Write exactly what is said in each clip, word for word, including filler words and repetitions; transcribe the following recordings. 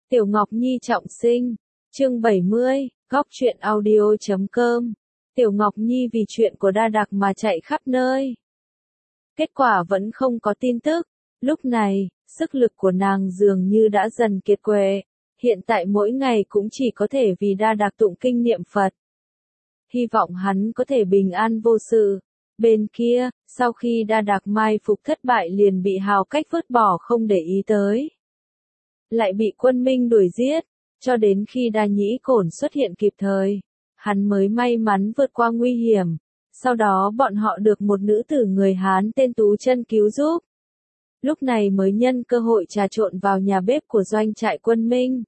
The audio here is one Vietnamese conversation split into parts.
Tiểu Ngọc Nhi trọng sinh, chương bảy mươi, góc truyện audio chấm com. Tiểu Ngọc Nhi vì chuyện của Đa Đạc mà chạy khắp nơi. Kết quả vẫn không có tin tức. Lúc này, sức lực của nàng dường như đã dần kiệt quệ. Hiện tại mỗi ngày cũng chỉ có thể vì Đa Đạc tụng kinh niệm Phật. Hy vọng hắn có thể bình an vô sự. Bên kia, sau khi Đa Đạc mai phục thất bại liền bị Hào Cách vứt bỏ không để ý tới. Lại bị quân Minh đuổi giết, cho đến khi Đa Nhĩ Cổn xuất hiện kịp thời, hắn mới may mắn vượt qua nguy hiểm. Sau đó bọn họ được một nữ tử người Hán tên Tú Chân cứu giúp. Lúc này mới nhân cơ hội trà trộn vào nhà bếp của doanh trại quân Minh.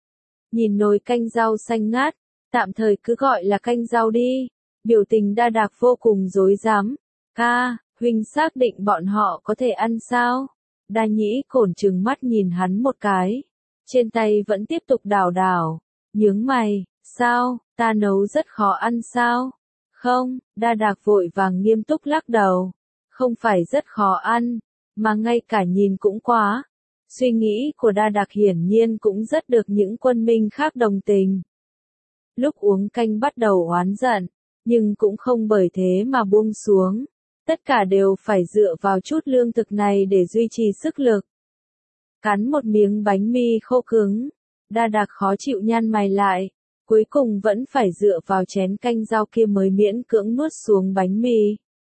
Nhìn nồi canh rau xanh ngát, tạm thời cứ gọi là canh rau đi, biểu tình Đa Đạc vô cùng rối rắm. Ca, huynh xác định bọn họ có thể ăn sao? Đa Nhĩ Cổn trừng mắt nhìn hắn một cái, trên tay vẫn tiếp tục đảo đảo, nhướng mày, sao, ta nấu rất khó ăn sao? Không, Đa Đạc vội vàng nghiêm túc lắc đầu, không phải rất khó ăn, mà ngay cả nhìn cũng quá. Suy nghĩ của Đa Đạc hiển nhiên cũng rất được những quân Minh khác đồng tình. Lúc uống canh bắt đầu oán giận, nhưng cũng không bởi thế mà buông xuống. Tất cả đều phải dựa vào chút lương thực này để duy trì sức lực. Cắn một miếng bánh mì khô cứng, Đa Đạc khó chịu nhăn mày lại, cuối cùng vẫn phải dựa vào chén canh rau kia mới miễn cưỡng nuốt xuống bánh mì.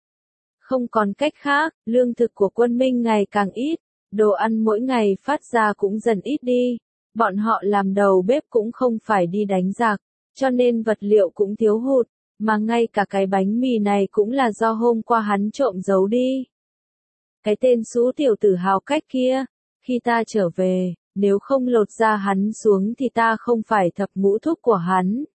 Không còn cách khác, lương thực của quân Minh ngày càng ít, đồ ăn mỗi ngày phát ra cũng dần ít đi. Bọn họ làm đầu bếp cũng không phải đi đánh giặc, cho nên vật liệu cũng thiếu hụt. Mà ngay cả cái bánh mì này cũng là do hôm qua hắn trộm giấu đi. Cái tên xú tiểu tử Hào Cách kia, khi ta trở về, nếu không lột da hắn xuống thì ta không phải thập ngũ thúc của hắn.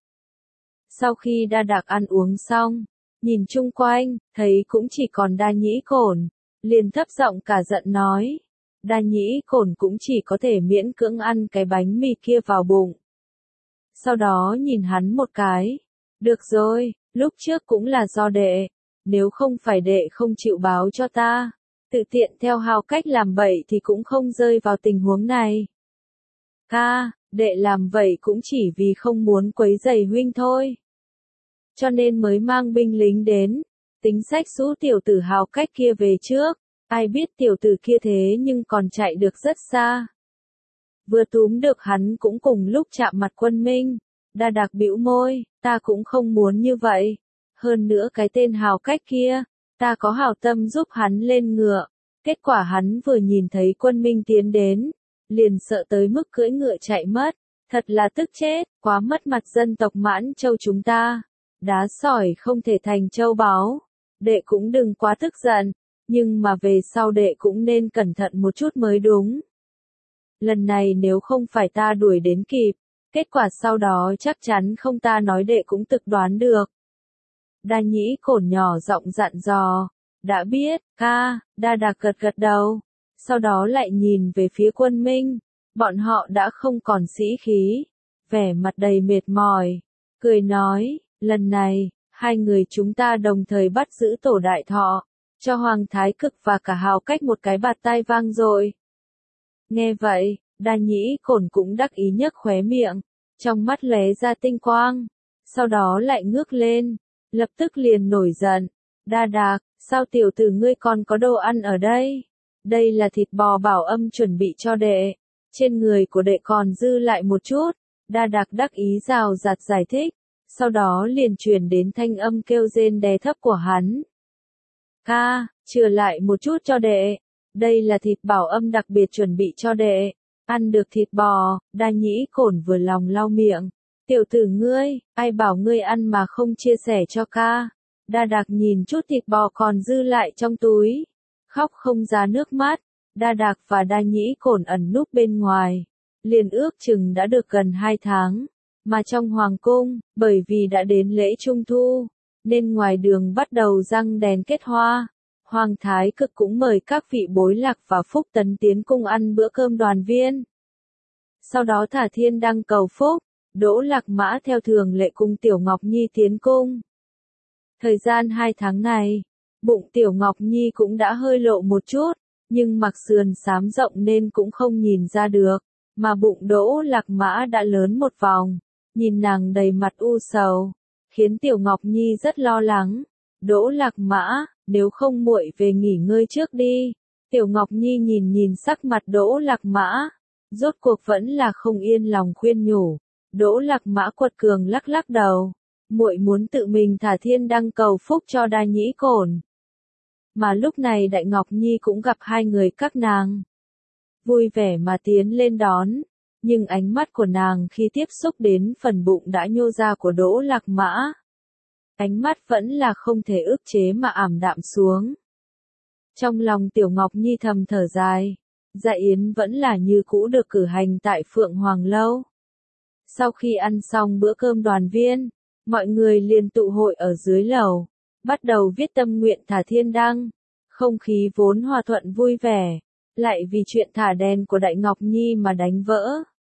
Sau khi Đa Đạc ăn uống xong, nhìn chung quanh, thấy cũng chỉ còn Đa Nhĩ Cổn, liền thấp giọng cả giận nói. Đa Nhĩ Cổn cũng chỉ có thể miễn cưỡng ăn cái bánh mì kia vào bụng. Sau đó nhìn hắn một cái. Được rồi, lúc trước cũng là do đệ, nếu không phải đệ không chịu báo cho ta, tự tiện theo Hào Cách làm bậy thì cũng không rơi vào tình huống này. Ca, đệ làm vậy cũng chỉ vì không muốn quấy rầy huynh thôi. Cho nên mới mang binh lính đến, tính sách xú tiểu tử Hào Cách kia về trước, ai biết tiểu tử kia thế nhưng còn chạy được rất xa. Vừa túm được hắn cũng cùng lúc chạm mặt quân Minh. Đa Đạc bĩu môi, ta cũng không muốn như vậy. Hơn nữa cái tên Hào Cách kia, ta có hảo tâm giúp hắn lên ngựa. Kết quả hắn vừa nhìn thấy quân Minh tiến đến, liền sợ tới mức cưỡi ngựa chạy mất. Thật là tức chết, quá mất mặt dân tộc Mãn Châu chúng ta. Đá sỏi không thể thành châu báu. Đệ cũng đừng quá tức giận, nhưng mà về sau đệ cũng nên cẩn thận một chút mới đúng. Lần này nếu không phải ta đuổi đến kịp, kết quả sau đó chắc chắn không ta nói đệ cũng tự đoán được. Đa Nhĩ Cổn nhỏ giọng dặn dò, đã biết, ca, Đa Đạc gật gật đầu, sau đó lại nhìn về phía quân Minh, bọn họ đã không còn sĩ khí, vẻ mặt đầy mệt mỏi, cười nói, lần này, hai người chúng ta đồng thời bắt giữ Tổ Đại Thọ, cho Hoàng Thái Cực và cả Hào Cách một cái bạt tai vang dội. Nghe vậy, Đa Nhĩ Cổn cũng đắc ý nhếch khóe miệng, trong mắt lóe ra tinh quang, sau đó lại ngước lên, lập tức liền nổi giận, Đa Đạc, sao tiểu tử ngươi còn có đồ ăn ở đây? Đây là thịt bò Bảo Âm chuẩn bị cho đệ, trên người của đệ còn dư lại một chút. Đa Đạc đắc ý rào rạt giải thích, sau đó liền truyền đến thanh âm kêu rên đè thấp của hắn. Ca, chừa lại một chút cho đệ, đây là thịt Bảo Âm đặc biệt chuẩn bị cho đệ. Ăn được thịt bò, Đa Nhĩ Cổn vừa lòng lau miệng. Tiểu tử ngươi, ai bảo ngươi ăn mà không chia sẻ cho ca. Đa Đạc nhìn chút thịt bò còn dư lại trong túi, khóc không ra nước mắt. Đa Đạc và Đa Nhĩ Cổn ẩn núp bên ngoài, liền ước chừng đã được gần hai tháng. Mà trong hoàng cung, bởi vì đã đến lễ Trung Thu, nên ngoài đường bắt đầu răng đèn kết hoa. Hoàng Thái Cực cũng mời các vị bối lạc và phúc tấn tiến cung ăn bữa cơm đoàn viên. Sau đó thả thiên đăng cầu phúc, Đỗ Lạc Mã theo thường lệ cung Tiểu Ngọc Nhi tiến cung. Thời gian hai tháng này, bụng Tiểu Ngọc Nhi cũng đã hơi lộ một chút, nhưng mặc sườn xám rộng nên cũng không nhìn ra được. mà bụng Đỗ Lạc Mã đã lớn một vòng, nhìn nàng đầy mặt u sầu, khiến Tiểu Ngọc Nhi rất lo lắng. Đỗ Lạc Mã, nếu không muội về nghỉ ngơi trước đi. Tiểu Ngọc Nhi nhìn nhìn sắc mặt Đỗ Lạc Mã, rốt cuộc vẫn là không yên lòng khuyên nhủ. Đỗ Lạc Mã quật cường lắc lắc đầu, muội muốn tự mình thả thiên đăng cầu phúc cho Đa Nhĩ Cổn. Mà lúc này Đại Ngọc Nhi cũng gặp hai người các nàng, vui vẻ mà tiến lên đón, nhưng ánh mắt của nàng khi tiếp xúc đến phần bụng đã nhô ra của Đỗ Lạc Mã, ánh mắt vẫn là không thể ức chế mà ảm đạm xuống. Trong lòng Tiểu Ngọc Nhi thầm thở dài, dạ yến vẫn là như cũ được cử hành tại Phượng Hoàng Lâu. Sau khi ăn xong bữa cơm đoàn viên, mọi người liền tụ hội ở dưới lầu, bắt đầu viết tâm nguyện thả thiên đăng. Không khí vốn hòa thuận vui vẻ, lại vì chuyện thả đèn của Đại Ngọc Nhi mà đánh vỡ.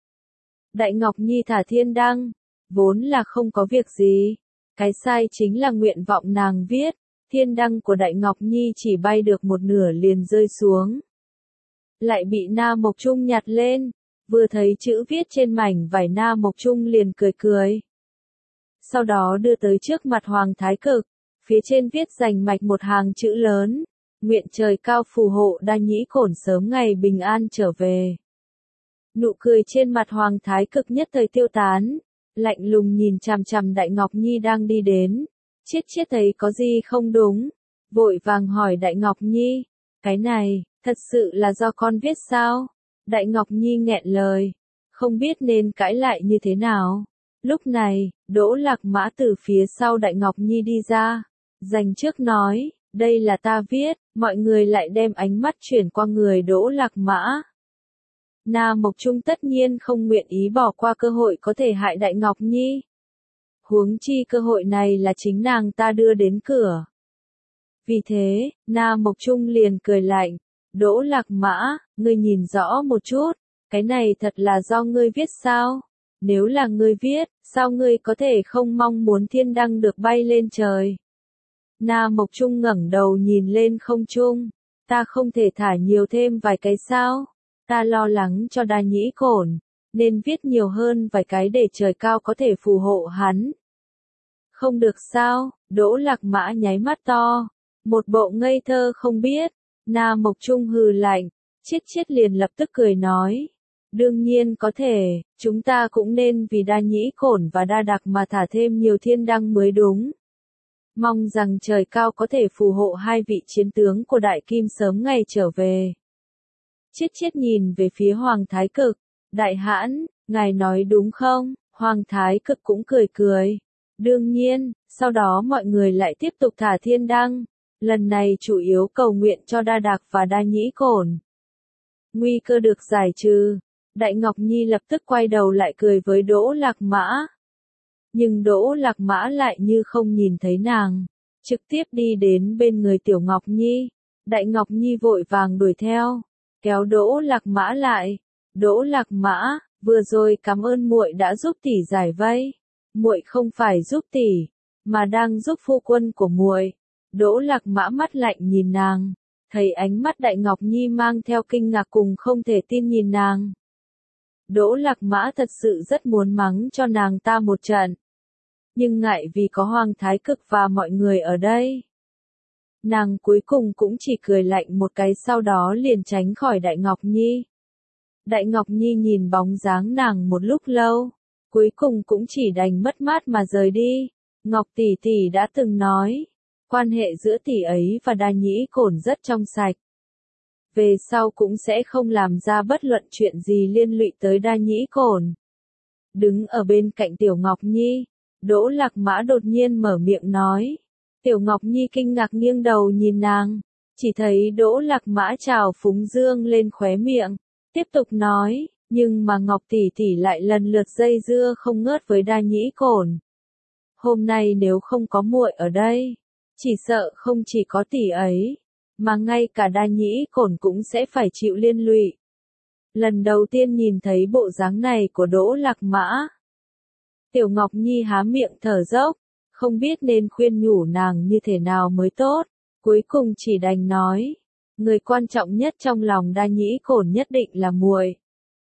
Đại Ngọc Nhi thả thiên đăng, vốn là không có việc gì. Cái sai chính là nguyện vọng nàng viết, thiên đăng của Đại Ngọc Nhi chỉ bay được một nửa liền rơi xuống. Lại bị Na Mộc Trung nhặt lên, vừa thấy chữ viết trên mảnh vải Na Mộc Trung liền cười cười. Sau đó đưa tới trước mặt Hoàng Thái Cực, phía trên viết rành mạch một hàng chữ lớn, nguyện trời cao phù hộ Đa Nhĩ Cổn sớm ngày bình an trở về. Nụ cười trên mặt Hoàng Thái Cực nhất thời tiêu tán, lạnh lùng nhìn chằm chằm Đại Ngọc Nhi đang đi đến, chiết chiết thấy có gì không đúng, vội vàng hỏi Đại Ngọc Nhi, cái này, thật sự là do con viết sao? Đại Ngọc Nhi nghẹn lời, không biết nên cãi lại như thế nào. Lúc này, Đỗ Lạc Mã từ phía sau Đại Ngọc Nhi đi ra, dành trước nói, đây là ta viết, mọi người lại đem ánh mắt chuyển qua người Đỗ Lạc Mã. Na Mộc Trung tất nhiên không nguyện ý bỏ qua cơ hội có thể hại Đại Ngọc Nhi. Huống chi cơ hội này là chính nàng ta đưa đến cửa. Vì thế, Na Mộc Trung liền cười lạnh, Đỗ Lạc Mã, ngươi nhìn rõ một chút, cái này thật là do ngươi viết sao? Nếu là ngươi viết, sao ngươi có thể không mong muốn thiên đăng được bay lên trời? Na Mộc Trung ngẩng đầu nhìn lên không trung, ta không thể thả nhiều thêm vài cái sao? Ta lo lắng cho Đa Nhĩ Cổn, nên viết nhiều hơn vài cái để trời cao có thể phù hộ hắn. Không được sao? Đỗ Lạc Mã nháy mắt to, một bộ ngây thơ không biết. Na Mộc Trung hừ lạnh, chiết chiết liền lập tức cười nói, đương nhiên có thể, chúng ta cũng nên vì Đa Nhĩ Cổn và Đa Đạc mà thả thêm nhiều thiên đăng mới đúng. Mong rằng trời cao có thể phù hộ hai vị chiến tướng của Đại Kim sớm ngày trở về. Chiết chiết nhìn về phía Hoàng Thái Cực, Đại Hãn, ngài nói đúng không? Hoàng Thái Cực cũng cười cười. Đương nhiên, sau đó mọi người lại tiếp tục thả thiên đăng, lần này chủ yếu cầu nguyện cho Đa Đạc và Đa Nhĩ Cổn. Nguy cơ được giải trừ, Đại Ngọc Nhi lập tức quay đầu lại cười với Đỗ Lạc Mã. Nhưng Đỗ Lạc Mã lại như không nhìn thấy nàng, trực tiếp đi đến bên người Tiểu Ngọc Nhi. Đại Ngọc Nhi vội vàng đuổi theo, kéo Đỗ Lạc Mã lại. Đỗ Lạc Mã, vừa rồi cảm ơn muội đã giúp tỷ giải vây. Muội không phải giúp tỷ, mà đang giúp phu quân của muội. Đỗ Lạc Mã mắt lạnh nhìn nàng, thấy ánh mắt Đại Ngọc Nhi mang theo kinh ngạc cùng không thể tin nhìn nàng. Đỗ Lạc Mã thật sự rất muốn mắng cho nàng ta một trận. Nhưng ngại vì có Hoàng Thái Cực và mọi người ở đây. Nàng cuối cùng cũng chỉ cười lạnh một cái sau đó liền tránh khỏi Đại Ngọc Nhi. Đại Ngọc Nhi nhìn bóng dáng nàng một lúc lâu, cuối cùng cũng chỉ đành mất mát mà rời đi. Ngọc tỷ tỷ đã từng nói, quan hệ giữa tỷ ấy và Đa Nhĩ Cổn rất trong sạch. Về sau cũng sẽ không làm ra bất luận chuyện gì liên lụy tới Đa Nhĩ Cổn. Đứng ở bên cạnh Tiểu Ngọc Nhi, Đỗ Lạc Mã đột nhiên mở miệng nói. Tiểu Ngọc Nhi kinh ngạc nghiêng đầu nhìn nàng, chỉ thấy Đỗ Lạc Mã trào phúng dương lên khóe miệng, tiếp tục nói, nhưng mà Ngọc tỷ tỷ lại lần lượt dây dưa không ngớt với Đa Nhĩ Cổn. Hôm nay nếu không có muội ở đây, chỉ sợ không chỉ có tỷ ấy, mà ngay cả Đa Nhĩ Cổn cũng sẽ phải chịu liên lụy. Lần đầu tiên nhìn thấy bộ dáng này của Đỗ Lạc Mã, Tiểu Ngọc Nhi há miệng thở dốc, không biết nên khuyên nhủ nàng như thế nào mới tốt, cuối cùng chỉ đành nói, người quan trọng nhất trong lòng Đa Nhĩ Cổn nhất định là muội.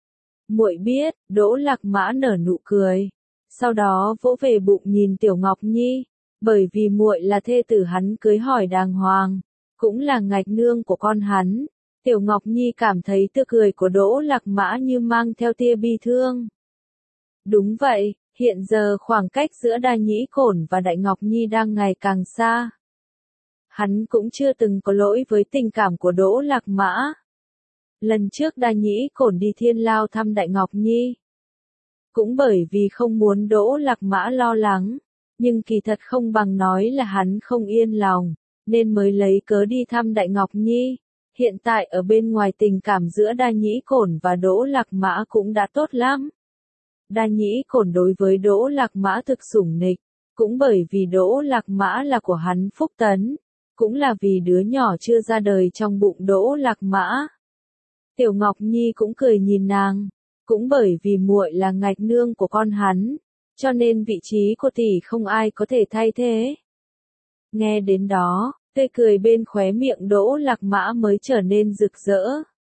Muội biết, Đỗ Lạc Mã nở nụ cười. Sau đó vỗ về bụng nhìn Tiểu Ngọc Nhi, bởi vì muội là thê tử hắn cưới hỏi đàng hoàng, cũng là ngạch nương của con hắn. Tiểu Ngọc Nhi cảm thấy tươi cười của Đỗ Lạc Mã như mang theo tia bi thương. Đúng vậy, hiện giờ khoảng cách giữa Đa Nhĩ Cổn và Đại Ngọc Nhi đang ngày càng xa. Hắn cũng chưa từng có lỗi với tình cảm của Đỗ Lạc Mã. Lần trước Đa Nhĩ Cổn đi Thiên Lao thăm Đại Ngọc Nhi, cũng bởi vì không muốn Đỗ Lạc Mã lo lắng, nhưng kỳ thật không bằng nói là hắn không yên lòng, nên mới lấy cớ đi thăm Đại Ngọc Nhi. Hiện tại ở bên ngoài tình cảm giữa Đa Nhĩ Cổn và Đỗ Lạc Mã cũng đã tốt lắm. Đa Nhĩ Cổn đối với Đỗ Lạc Mã thực sủng nịch, cũng bởi vì Đỗ Lạc Mã là của hắn Phúc Tấn, cũng là vì đứa nhỏ chưa ra đời trong bụng Đỗ Lạc Mã. Tiểu Ngọc Nhi cũng cười nhìn nàng, cũng bởi vì muội là ngạch nương của con hắn, cho nên vị trí của tỷ không ai có thể thay thế. Nghe đến đó, tươi cười bên khóe miệng Đỗ Lạc Mã mới trở nên rực rỡ.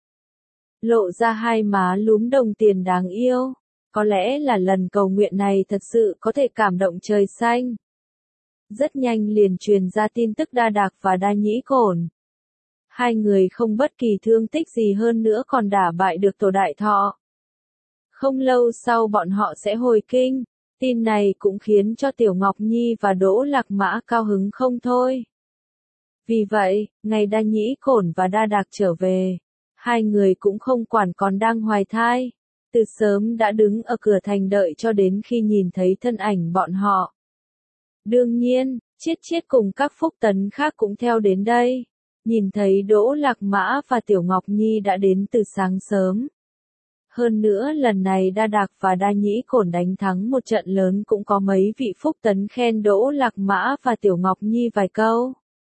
Lộ ra hai má lúm đồng tiền đáng yêu, có lẽ là lần cầu nguyện này thật sự có thể cảm động trời xanh. Rất nhanh liền truyền ra tin tức Đa Đạc và Đa Nhĩ Cổn. Hai người không bất kỳ thương tích gì hơn nữa còn đả bại được Tổ Đại Thọ. Không lâu sau bọn họ sẽ hồi kinh, tin này cũng khiến cho Tiểu Ngọc Nhi và Đỗ Lạc Mã cao hứng không thôi. Vì vậy, ngày Đa Nhĩ Cổn và Đa Đạc trở về, hai người cũng không quản còn đang hoài thai, từ sớm đã đứng ở cửa thành đợi cho đến khi nhìn thấy thân ảnh bọn họ. Đương nhiên, Chiết Chiết cùng các Phúc Tấn khác cũng theo đến đây, nhìn thấy Đỗ Lạc Mã và Tiểu Ngọc Nhi đã đến từ sáng sớm. Hơn nữa lần này Đa Đạc và Đa Nhĩ Cổn đánh thắng một trận lớn cũng có mấy vị Phúc Tấn khen Đỗ Lạc Mã và Tiểu Ngọc Nhi vài câu.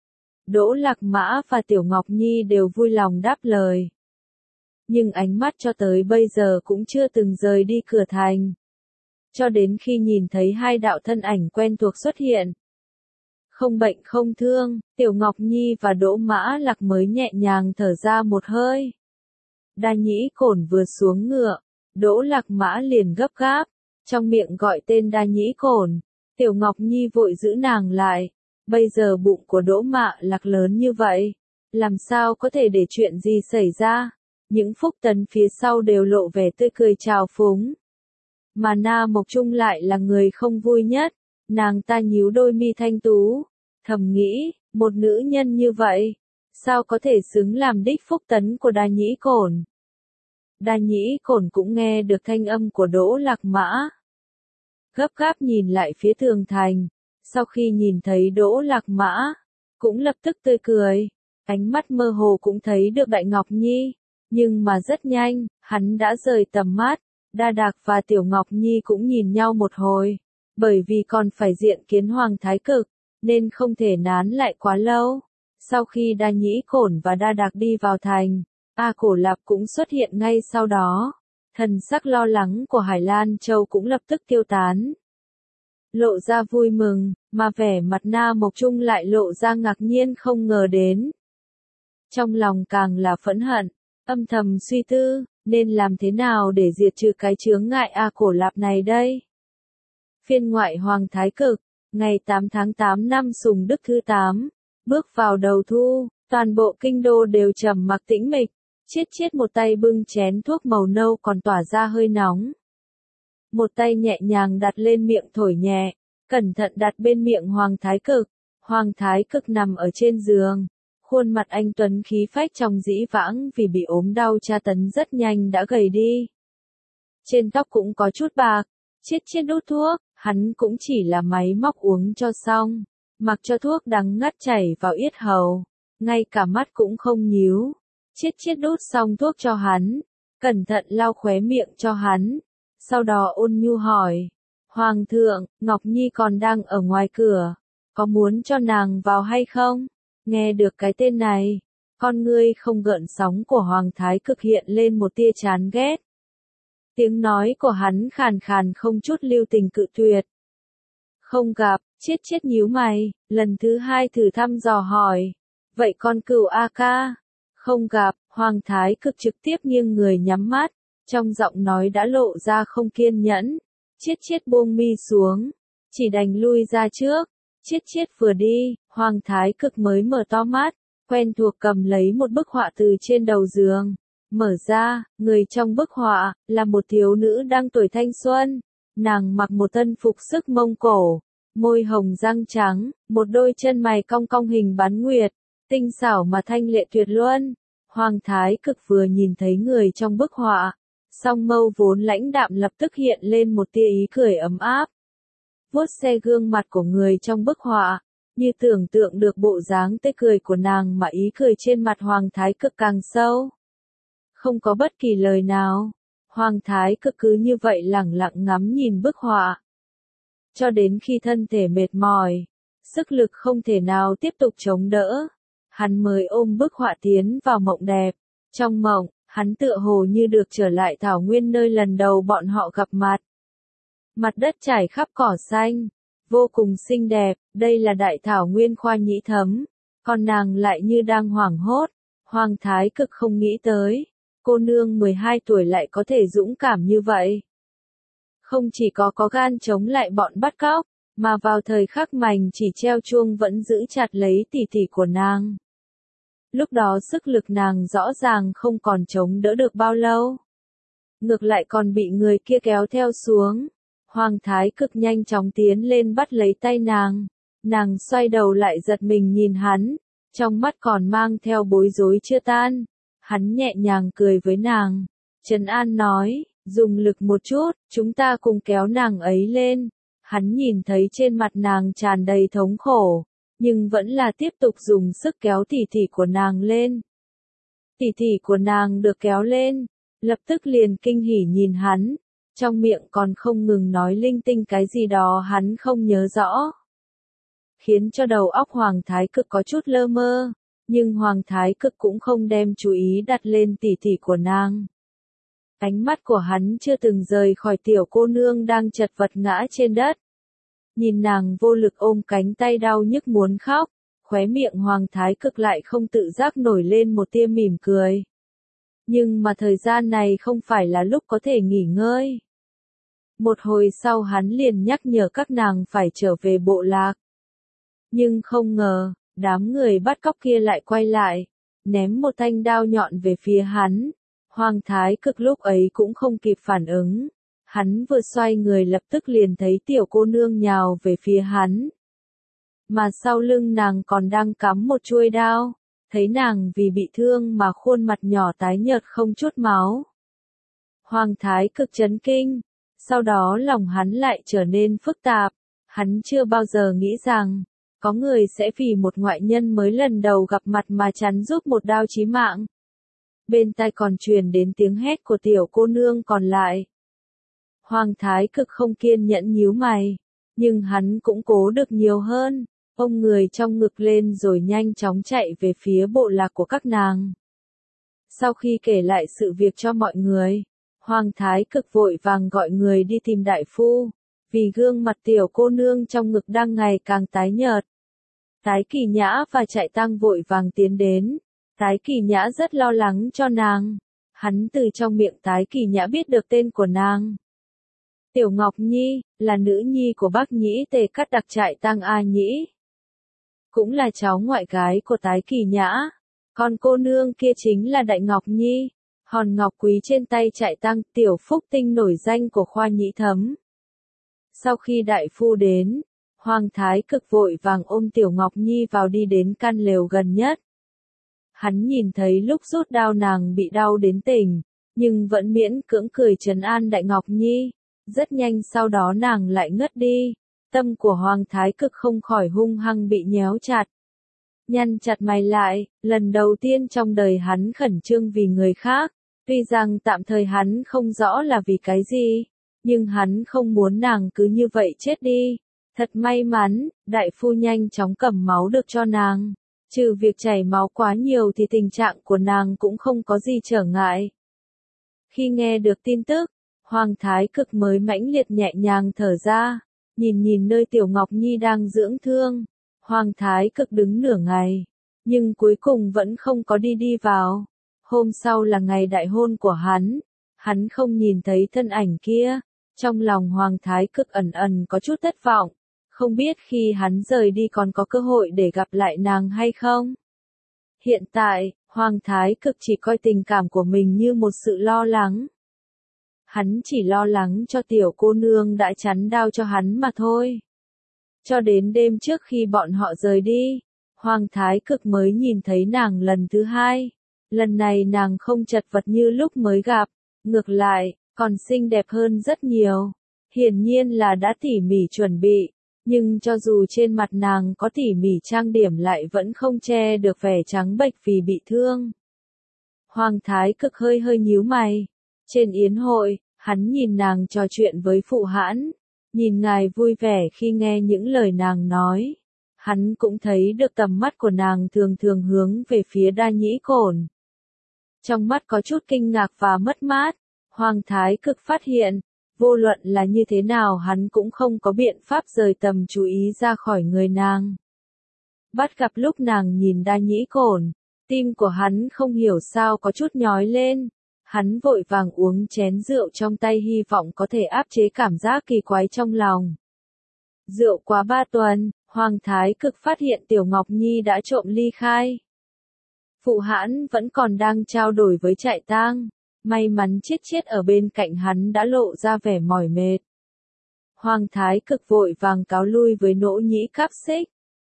Đỗ Lạc Mã và Tiểu Ngọc Nhi đều vui lòng đáp lời. Nhưng ánh mắt cho tới bây giờ cũng chưa từng rời đi cửa thành. Cho đến khi nhìn thấy hai đạo thân ảnh quen thuộc xuất hiện. Không bệnh không thương, Tiểu Ngọc Nhi và Đỗ Mã Lạc mới nhẹ nhàng thở ra một hơi. Đa Nhĩ Cổn vừa xuống ngựa, Đỗ Lạc Mã liền gấp gáp, trong miệng gọi tên Đa Nhĩ Cổn. Tiểu Ngọc Nhi vội giữ nàng lại. Bây giờ bụng của Đỗ Mã Lạc lớn như vậy, làm sao có thể để chuyện gì xảy ra? Những Phúc Tấn phía sau đều lộ vẻ tươi cười trào phúng. Mà Na Mộc Trung lại là người không vui nhất, nàng ta nhíu đôi mi thanh tú, thầm nghĩ, một nữ nhân như vậy, sao có thể xứng làm đích Phúc Tấn của Đa Nhĩ Cổn? Đa Nhĩ Cổn cũng nghe được thanh âm của Đỗ Lạc Mã. Gấp gáp nhìn lại phía tường thành, sau khi nhìn thấy Đỗ Lạc Mã, cũng lập tức tươi cười, ánh mắt mơ hồ cũng thấy được Đại Ngọc Nhi, nhưng mà rất nhanh, hắn đã rời tầm mắt. Đa Đạc và Tiểu Ngọc Nhi cũng nhìn nhau một hồi, bởi vì còn phải diện kiến Hoàng Thái Cực, nên không thể nán lại quá lâu. Sau khi Đa Nhĩ Cổn và Đa Đạc đi vào thành, A Cổ Lạp cũng xuất hiện ngay sau đó. Thần sắc lo lắng của Hải Lan Châu cũng lập tức tiêu tán. Lộ ra vui mừng, mà vẻ mặt Na Mộc Trung lại lộ ra ngạc nhiên không ngờ đến. Trong lòng càng là phẫn hận, âm thầm suy tư, nên làm thế nào để diệt trừ cái chướng ngại A Cổ Lạp này đây? Phiên ngoại Hoàng Thái Cực, ngày tám tháng tám năm Sùng Đức thứ tám, bước vào đầu thu, toàn bộ kinh đô đều trầm mặc tĩnh mịch, Chiết Chiết một tay bưng chén thuốc màu nâu còn tỏa ra hơi nóng. Một tay nhẹ nhàng đặt lên miệng thổi nhẹ, cẩn thận đặt bên miệng Hoàng Thái Cực. Hoàng Thái Cực nằm ở trên giường, khuôn mặt anh tuấn khí phách trong dĩ vãng vì bị ốm đau tra tấn rất nhanh đã gầy đi. Trên tóc cũng có chút bạc, Chiết Chiết đút thuốc, hắn cũng chỉ là máy móc uống cho xong, mặc cho thuốc đắng ngắt chảy vào yết hầu, ngay cả mắt cũng không nhíu. Chiết Chiết đút xong thuốc cho hắn, cẩn thận lau khóe miệng cho hắn, sau đó ôn nhu hỏi, Hoàng thượng, Ngọc Nhi còn đang ở ngoài cửa, có muốn cho nàng vào hay không? Nghe được cái tên này, con ngươi không gợn sóng của Hoàng Thái Cực hiện lên một tia chán ghét. Tiếng nói của hắn khàn khàn không chút lưu tình cự tuyệt. Không gặp, Chiết Chiết nhíu mày, lần thứ hai thử thăm dò hỏi, vậy con cừu A ca? Không gặp, Hoàng Thái Cực trực tiếp nghiêng người nhắm mắt, trong giọng nói đã lộ ra không kiên nhẫn. Chiết chiết buông mi xuống, chỉ đành lui ra trước. Chiết chiết vừa đi, Hoàng Thái Cực mới mở to mắt, quen thuộc cầm lấy một bức họa từ trên đầu giường. Mở ra, người trong bức họa, là một thiếu nữ đang tuổi thanh xuân. Nàng mặc một tân phục sức Mông Cổ, môi hồng răng trắng, một đôi chân mày cong cong hình bán nguyệt, tinh xảo mà thanh lệ tuyệt luân. Hoàng Thái Cực vừa nhìn thấy người trong bức họa, song mâu vốn lãnh đạm lập tức hiện lên một tia ý cười ấm áp. Vuốt xe gương mặt của người trong bức họa, như tưởng tượng được bộ dáng tươi cười của nàng mà ý cười trên mặt Hoàng Thái Cực càng sâu. Không có bất kỳ lời nào, Hoàng Thái Cực cứ như vậy lẳng lặng ngắm nhìn bức họa. Cho đến khi thân thể mệt mỏi, sức lực không thể nào tiếp tục chống đỡ, hắn mới ôm bức họa tiến vào mộng đẹp. Trong mộng, hắn tựa hồ như được trở lại thảo nguyên nơi lần đầu bọn họ gặp mặt. Mặt đất trải khắp cỏ xanh, vô cùng xinh đẹp, đây là đại thảo nguyên Khoa Nhĩ Thấm, còn nàng lại như đang hoảng hốt. Hoàng Thái Cực không nghĩ tới, cô nương mười hai tuổi lại có thể dũng cảm như vậy. Không chỉ có có gan chống lại bọn bắt cóc, mà vào thời khắc mành chỉ treo chuông vẫn giữ chặt lấy tỷ tỷ của nàng. Lúc đó sức lực nàng rõ ràng không còn chống đỡ được bao lâu. Ngược lại còn bị người kia kéo theo xuống. Hoàng Thái Cực nhanh chóng tiến lên bắt lấy tay nàng. Nàng xoay đầu lại giật mình nhìn hắn, trong mắt còn mang theo bối rối chưa tan. Hắn nhẹ nhàng cười với nàng, trấn an nói, dùng lực một chút, chúng ta cùng kéo nàng ấy lên. Hắn nhìn thấy trên mặt nàng tràn đầy thống khổ, nhưng vẫn là tiếp tục dùng sức kéo tỉ tỉ của nàng lên. Tỉ tỉ của nàng được kéo lên, lập tức liền kinh hỉ nhìn hắn, trong miệng còn không ngừng nói linh tinh cái gì đó hắn không nhớ rõ. Khiến cho đầu óc Hoàng Thái Cực có chút lơ mơ, nhưng Hoàng Thái Cực cũng không đem chú ý đặt lên tỉ tỉ của nàng. Ánh mắt của hắn chưa từng rời khỏi tiểu cô nương đang chật vật ngã trên đất. Nhìn nàng vô lực ôm cánh tay đau nhức muốn khóc, khóe miệng Hoàng Thái Cực lại không tự giác nổi lên một tia mỉm cười. Nhưng mà thời gian này không phải là lúc có thể nghỉ ngơi. Một hồi sau hắn liền nhắc nhở các nàng phải trở về bộ lạc. Nhưng không ngờ, đám người bắt cóc kia lại quay lại, ném một thanh đao nhọn về phía hắn. Hoàng Thái Cực lúc ấy cũng không kịp phản ứng. Hắn vừa xoay người lập tức liền thấy tiểu cô nương nhào về phía hắn. Mà sau lưng nàng còn đang cắm một chuôi đao, thấy nàng vì bị thương mà khuôn mặt nhỏ tái nhợt không chút máu. Hoàng Thái Cực chấn kinh, sau đó lòng hắn lại trở nên phức tạp, hắn chưa bao giờ nghĩ rằng, có người sẽ vì một ngoại nhân mới lần đầu gặp mặt mà chắn giúp một đao chí mạng. Bên tai còn truyền đến tiếng hét của tiểu cô nương còn lại. Hoàng Thái Cực không kiên nhẫn nhíu mày, nhưng hắn cũng cố được nhiều hơn, ôm người trong ngực lên rồi nhanh chóng chạy về phía bộ lạc của các nàng. Sau khi kể lại sự việc cho mọi người, Hoàng Thái Cực vội vàng gọi người đi tìm đại phu, vì gương mặt tiểu cô nương trong ngực đang ngày càng tái nhợt. Tái Kỳ Nhã và Trại Tăng vội vàng tiến đến, Tái Kỳ Nhã rất lo lắng cho nàng, hắn từ trong miệng Tái Kỳ Nhã biết được tên của nàng. Tiểu Ngọc Nhi, là nữ nhi của Bác Nhĩ Tề Cắt đặc Trại Tăng A Nhĩ. Cũng là cháu ngoại gái của Tái Kỳ Nhã. Còn cô nương kia chính là Đại Ngọc Nhi, hòn ngọc quý trên tay Trại Tăng, tiểu phúc tinh nổi danh của Khoa Nhĩ Thấm. Sau khi đại phu đến, Hoàng Thái Cực vội vàng ôm Tiểu Ngọc Nhi vào đi đến căn lều gần nhất. Hắn nhìn thấy lúc rút đao nàng bị đau đến tỉnh, nhưng vẫn miễn cưỡng cười trấn an Đại Ngọc Nhi. Rất nhanh sau đó nàng lại ngất đi, tâm của Hoàng Thái Cực không khỏi hung hăng bị nhéo chặt. Nhăn chặt mày lại, lần đầu tiên trong đời hắn khẩn trương vì người khác, tuy rằng tạm thời hắn không rõ là vì cái gì, nhưng hắn không muốn nàng cứ như vậy chết đi. Thật may mắn, đại phu nhanh chóng cầm máu được cho nàng. Trừ việc chảy máu quá nhiều thì tình trạng của nàng cũng không có gì trở ngại. Khi nghe được tin tức, Hoàng Thái Cực mới mãnh liệt nhẹ nhàng thở ra, nhìn nhìn nơi Tiểu Ngọc Nhi đang dưỡng thương. Hoàng Thái Cực đứng nửa ngày, nhưng cuối cùng vẫn không có đi đi vào. Hôm sau là ngày đại hôn của hắn, Hắn không nhìn thấy thân ảnh kia, trong lòng Hoàng Thái Cực ẩn ẩn có chút thất vọng, không biết khi hắn rời đi còn có cơ hội để gặp lại nàng hay không. Hiện tại, Hoàng Thái Cực chỉ coi tình cảm của mình như một sự lo lắng. Hắn chỉ lo lắng cho tiểu cô nương đã chắn đau cho hắn mà thôi. Cho đến đêm trước khi bọn họ rời đi, Hoàng Thái Cực mới nhìn thấy nàng lần thứ hai. Lần này nàng không chật vật như lúc mới gặp, ngược lại, còn xinh đẹp hơn rất nhiều. Hiển nhiên là đã tỉ mỉ chuẩn bị, nhưng cho dù trên mặt nàng có tỉ mỉ trang điểm lại vẫn không che được vẻ trắng bệch vì bị thương. Hoàng Thái Cực hơi hơi nhíu mày. Trên yến hội, hắn nhìn nàng trò chuyện với phụ hãn, nhìn ngài vui vẻ khi nghe những lời nàng nói. Hắn cũng thấy được tầm mắt của nàng thường thường hướng về phía Đa Nhĩ Cổn. Trong mắt có chút kinh ngạc và mất mát, Hoàng Thái Cực phát hiện, vô luận là như thế nào hắn cũng không có biện pháp rời tầm chú ý ra khỏi người nàng. Bắt gặp lúc nàng nhìn Đa Nhĩ Cổn, tim của hắn không hiểu sao có chút nhói lên. Hắn vội vàng uống chén rượu trong tay hy vọng có thể áp chế cảm giác kỳ quái trong lòng. Rượu quá ba tuần, Hoàng Thái Cực phát hiện Tiểu Ngọc Nhi đã trộm ly khai. Phụ hãn vẫn còn đang trao đổi với trại tang, may mắn Chiết Chiết ở bên cạnh hắn đã lộ ra vẻ mỏi mệt. Hoàng Thái Cực vội vàng cáo lui với Nỗ Nhĩ Cáp Xích.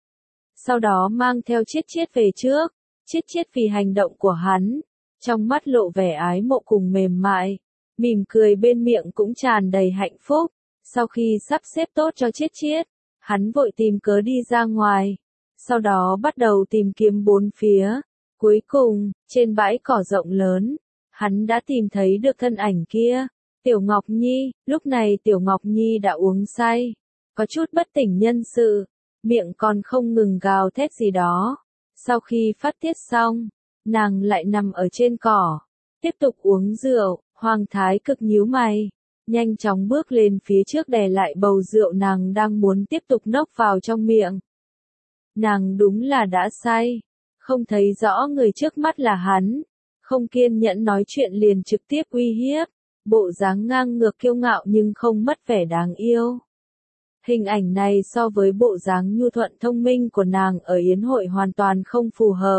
Sau đó mang theo Chiết Chiết về trước, Chiết Chiết vì hành động của hắn, trong mắt lộ vẻ ái mộ cùng mềm mại, mỉm cười bên miệng cũng tràn đầy hạnh phúc. Sau khi sắp xếp tốt cho Chiết Chiết, hắn vội tìm cớ đi ra ngoài, sau đó bắt đầu tìm kiếm bốn phía. Cuối cùng, trên bãi cỏ rộng lớn, hắn đã tìm thấy được thân ảnh kia, Tiểu Ngọc Nhi. Lúc này Tiểu Ngọc Nhi đã uống say, có chút bất tỉnh nhân sự, miệng còn không ngừng gào thét gì đó. Sau khi phát tiết xong, nàng lại nằm ở trên cỏ, tiếp tục uống rượu. Hoàng Thái Cực nhíu mày, nhanh chóng bước lên phía trước đè lại bầu rượu nàng đang muốn tiếp tục nốc vào trong miệng. Nàng đúng là đã say, không thấy rõ người trước mắt là hắn, không kiên nhẫn nói chuyện liền trực tiếp uy hiếp, bộ dáng ngang ngược kiêu ngạo nhưng không mất vẻ đáng yêu. Hình ảnh này so với bộ dáng nhu thuận thông minh của nàng ở yến hội hoàn toàn không phù hợp.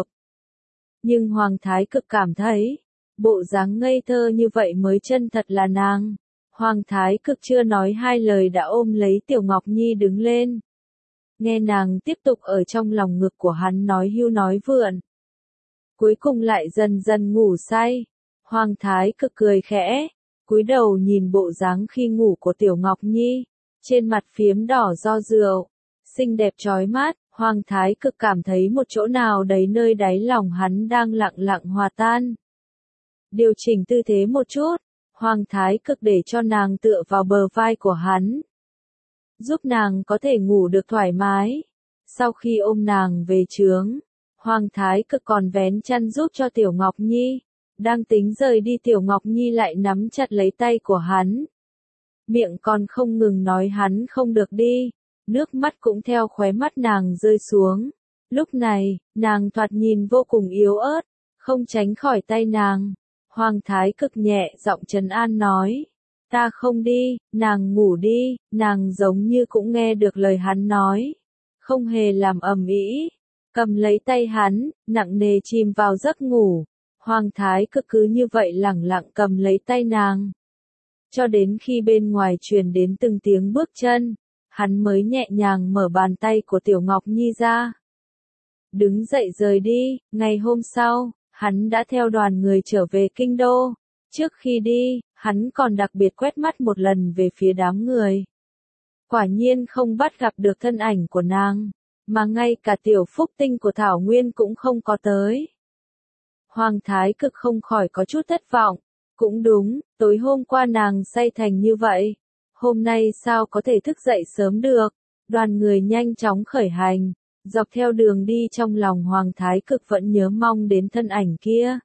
Nhưng Hoàng Thái Cực cảm thấy, bộ dáng ngây thơ như vậy mới chân thật là nàng. Hoàng Thái Cực chưa nói hai lời đã ôm lấy Tiểu Ngọc Nhi đứng lên. Nghe nàng tiếp tục ở trong lòng ngực của hắn nói hưu nói vượn. Cuối cùng lại dần dần ngủ say. Hoàng Thái Cực cười khẽ, cúi đầu nhìn bộ dáng khi ngủ của Tiểu Ngọc Nhi, trên mặt phiếm đỏ do rượu, xinh đẹp chói mắt. Hoàng Thái Cực cảm thấy một chỗ nào đấy nơi đáy lòng hắn đang lặng lặng hòa tan. Điều chỉnh tư thế một chút, Hoàng Thái Cực để cho nàng tựa vào bờ vai của hắn, giúp nàng có thể ngủ được thoải mái. Sau khi ôm nàng về trướng, Hoàng Thái Cực còn vén chăn giúp cho Tiểu Ngọc Nhi. Đang tính rời đi Tiểu Ngọc Nhi lại nắm chặt lấy tay của hắn. Miệng còn không ngừng nói hắn không được đi, nước mắt cũng theo khóe mắt nàng rơi xuống. Lúc này, nàng thoạt nhìn vô cùng yếu ớt, không tránh khỏi tay nàng. Hoàng Thái Cực nhẹ giọng trấn an nói, ta không đi, nàng ngủ đi. Nàng giống như cũng nghe được lời hắn nói, không hề làm ầm ĩ, cầm lấy tay hắn, nặng nề chìm vào giấc ngủ. Hoàng Thái Cực cứ như vậy lẳng lặng cầm lấy tay nàng, cho đến khi bên ngoài truyền đến từng tiếng bước chân, hắn mới nhẹ nhàng mở bàn tay của Tiểu Ngọc Nhi ra. Đứng dậy rời đi. Ngày hôm sau, hắn đã theo đoàn người trở về kinh đô. Trước khi đi, hắn còn đặc biệt quét mắt một lần về phía đám người. Quả nhiên không bắt gặp được thân ảnh của nàng, mà ngay cả Tiểu Phúc Tinh của Thảo Nguyên cũng không có tới. Hoàng Thái Cực không khỏi có chút thất vọng. Cũng đúng, tối hôm qua nàng say thành như vậy, hôm nay sao có thể thức dậy sớm được. Đoàn người nhanh chóng khởi hành, dọc theo đường đi trong lòng Hoàng Thái Cực vẫn nhớ mong đến thân ảnh kia.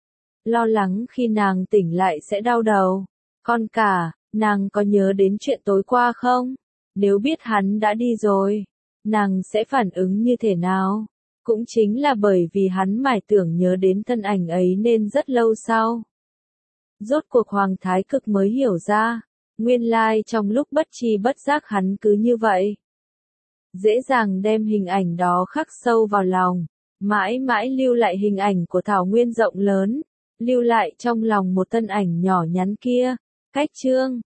Lo lắng khi nàng tỉnh lại sẽ đau đầu. Con cả, nàng có nhớ đến chuyện tối qua không? Nếu biết hắn đã đi rồi, nàng sẽ phản ứng như thế nào? Cũng chính là bởi vì hắn mải tưởng nhớ đến thân ảnh ấy nên rất lâu sau, Rốt cuộc Hoàng Thái Cực mới hiểu ra, nguyên lai trong lúc bất tri bất giác hắn cứ như vậy. Dễ dàng đem hình ảnh đó khắc sâu vào lòng, mãi mãi lưu lại hình ảnh của thảo nguyên rộng lớn, lưu lại trong lòng một thân ảnh nhỏ nhắn kia. Cách chương